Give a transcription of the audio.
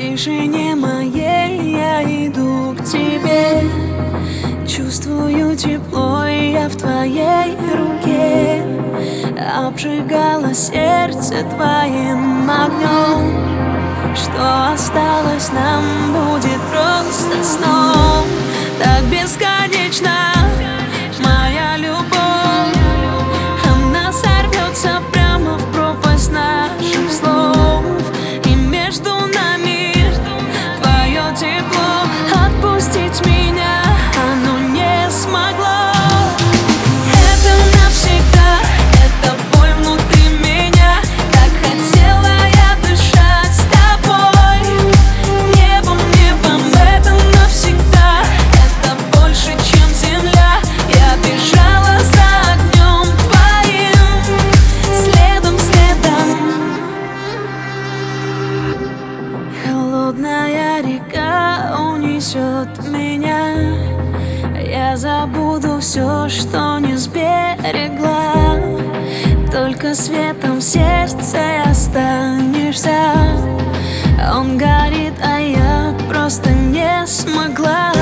тишине моей я иду к тебе. Чувствую тепло я в твоей руке. Обжигало сердце твоим огнем. Что осталось нам будет просто сном. Так бесконечно моя любовь, она сорвется прямо в пропасть наших слов. И между нами твое тепло, отпустить меня оно не смогло. Это навсегда, это боль внутри меня. Так хотела я дышать с тобой, небом, небом. Это навсегда, это больше, чем земля. Я бежала за огнем твоим, следом, следом. Холодная река унесет меня. Я забуду все, что не сберегла. Только светом в сердце останешься. Он горит, а я просто не смогла.